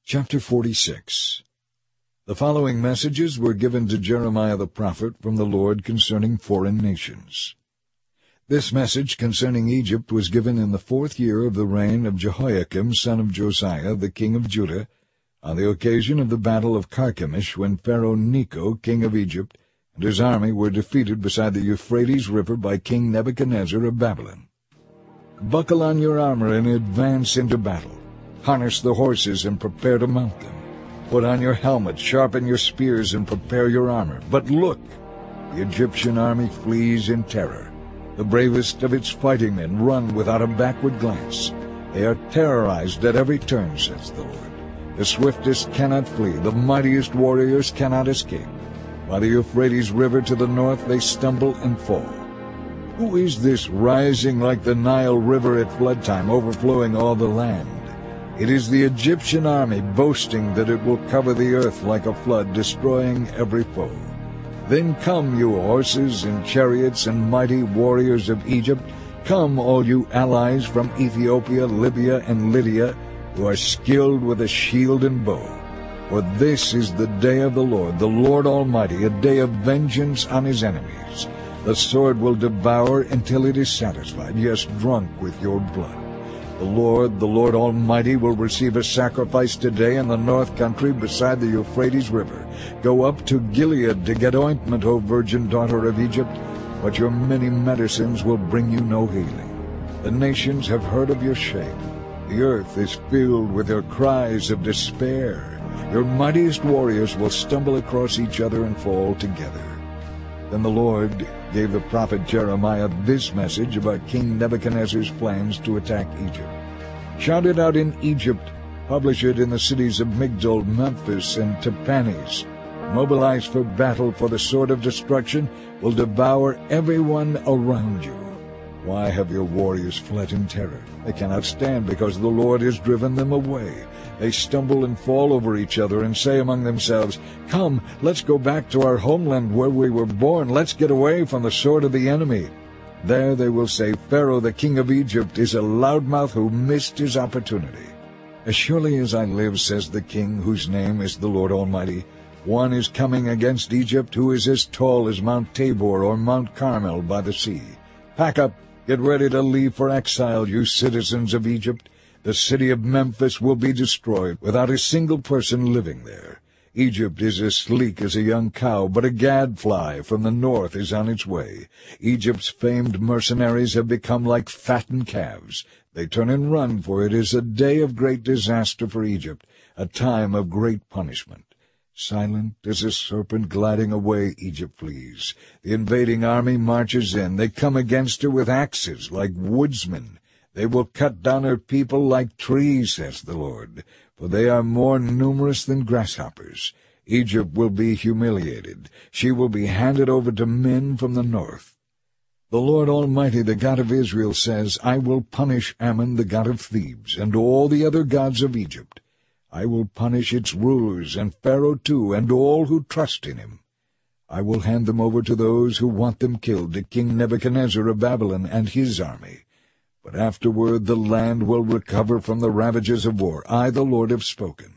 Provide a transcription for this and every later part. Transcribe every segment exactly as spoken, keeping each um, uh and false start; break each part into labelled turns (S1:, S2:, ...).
S1: Chapter forty-six. The following messages were given to Jeremiah the prophet from the Lord concerning foreign nations. This message concerning Egypt was given in the fourth year of the reign of Jehoiakim son of Josiah, the king of Judah, on the occasion of the battle of Carchemish, when Pharaoh Necho, king of Egypt, and his army were defeated beside the Euphrates River by King Nebuchadnezzar of Babylon. Buckle on your armor and advance into battle. Harness the horses and prepare to mount them. Put on your helmet, sharpen your spears, and prepare your armor. But look, the Egyptian army flees in terror. The bravest of its fighting men run without a backward glance. They are terrorized at every turn, says the Lord. The swiftest cannot flee, the mightiest warriors cannot escape. By the Euphrates River to the north they stumble and fall. Who is this rising like the Nile River at flood time, overflowing all the land? It is the Egyptian army boasting that it will cover the earth like a flood, destroying every foe. Then come, you horses and chariots and mighty warriors of Egypt. Come, all you allies from Ethiopia, Libya, and Lydia, who are skilled with a shield and bow. For this is the day of the Lord, the Lord Almighty, a day of vengeance on his enemies. The sword will devour until it is satisfied, yes, drunk with your blood. The Lord, the Lord Almighty, will receive a sacrifice today in the north country beside the Euphrates River. Go up to Gilead to get ointment, O virgin daughter of Egypt, but your many medicines will bring you no healing. The nations have heard of your shame. The earth is filled with your cries of despair. Your mightiest warriors will stumble across each other and fall together. Then the Lord gave the prophet Jeremiah this message about King Nebuchadnezzar's plans to attack Egypt. Shout it out in Egypt. Publish it in the cities of Migdol, Memphis, and Tahpanhes. Mobilize for battle, for the sword of destruction will devour everyone around you. Why have your warriors fled in terror? They cannot stand because the Lord has driven them away. They stumble and fall over each other and say among themselves, "Come, let's go back to our homeland where we were born. Let's get away from the sword of the enemy." There they will say, "Pharaoh, the king of Egypt, is a loudmouth who missed his opportunity." As surely as I live, says the King, whose name is the Lord Almighty, one is coming against Egypt who is as tall as Mount Tabor or Mount Carmel by the sea. Pack up, get ready to leave for exile, you citizens of Egypt. The city of Memphis will be destroyed, without a single person living there. Egypt is as sleek as a young cow, but a gadfly from the north is on its way. Egypt's famed mercenaries have become like fattened calves. They turn and run, for it is a day of great disaster for Egypt, a time of great punishment. Silent as a serpent gliding away, Egypt flees. The invading army marches in. They come against her with axes, like woodsmen. They will cut down her people like trees, says the Lord, for they are more numerous than grasshoppers. Egypt will be humiliated. She will be handed over to men from the north. The Lord Almighty, the God of Israel, says, "I will punish Ammon, the god of Thebes, and all the other gods of Egypt. I will punish its rulers, and Pharaoh too, and all who trust in him. I will hand them over to those who want them killed, to King Nebuchadnezzar of Babylon and his army. But afterward the land will recover from the ravages of war. I, the Lord, have spoken.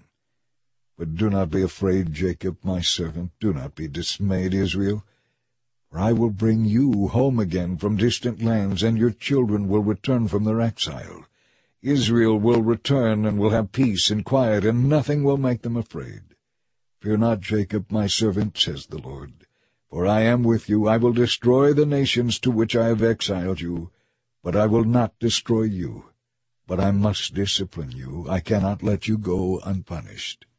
S1: But do not be afraid, Jacob, my servant. Do not be dismayed, Israel. For I will bring you home again from distant lands, and your children will return from their exile. Israel will return and will have peace and quiet, and nothing will make them afraid. Fear not, Jacob, my servant, says the Lord. For I am with you. I will destroy the nations to which I have exiled you. But I will not destroy you. But I must discipline you. I cannot let you go unpunished.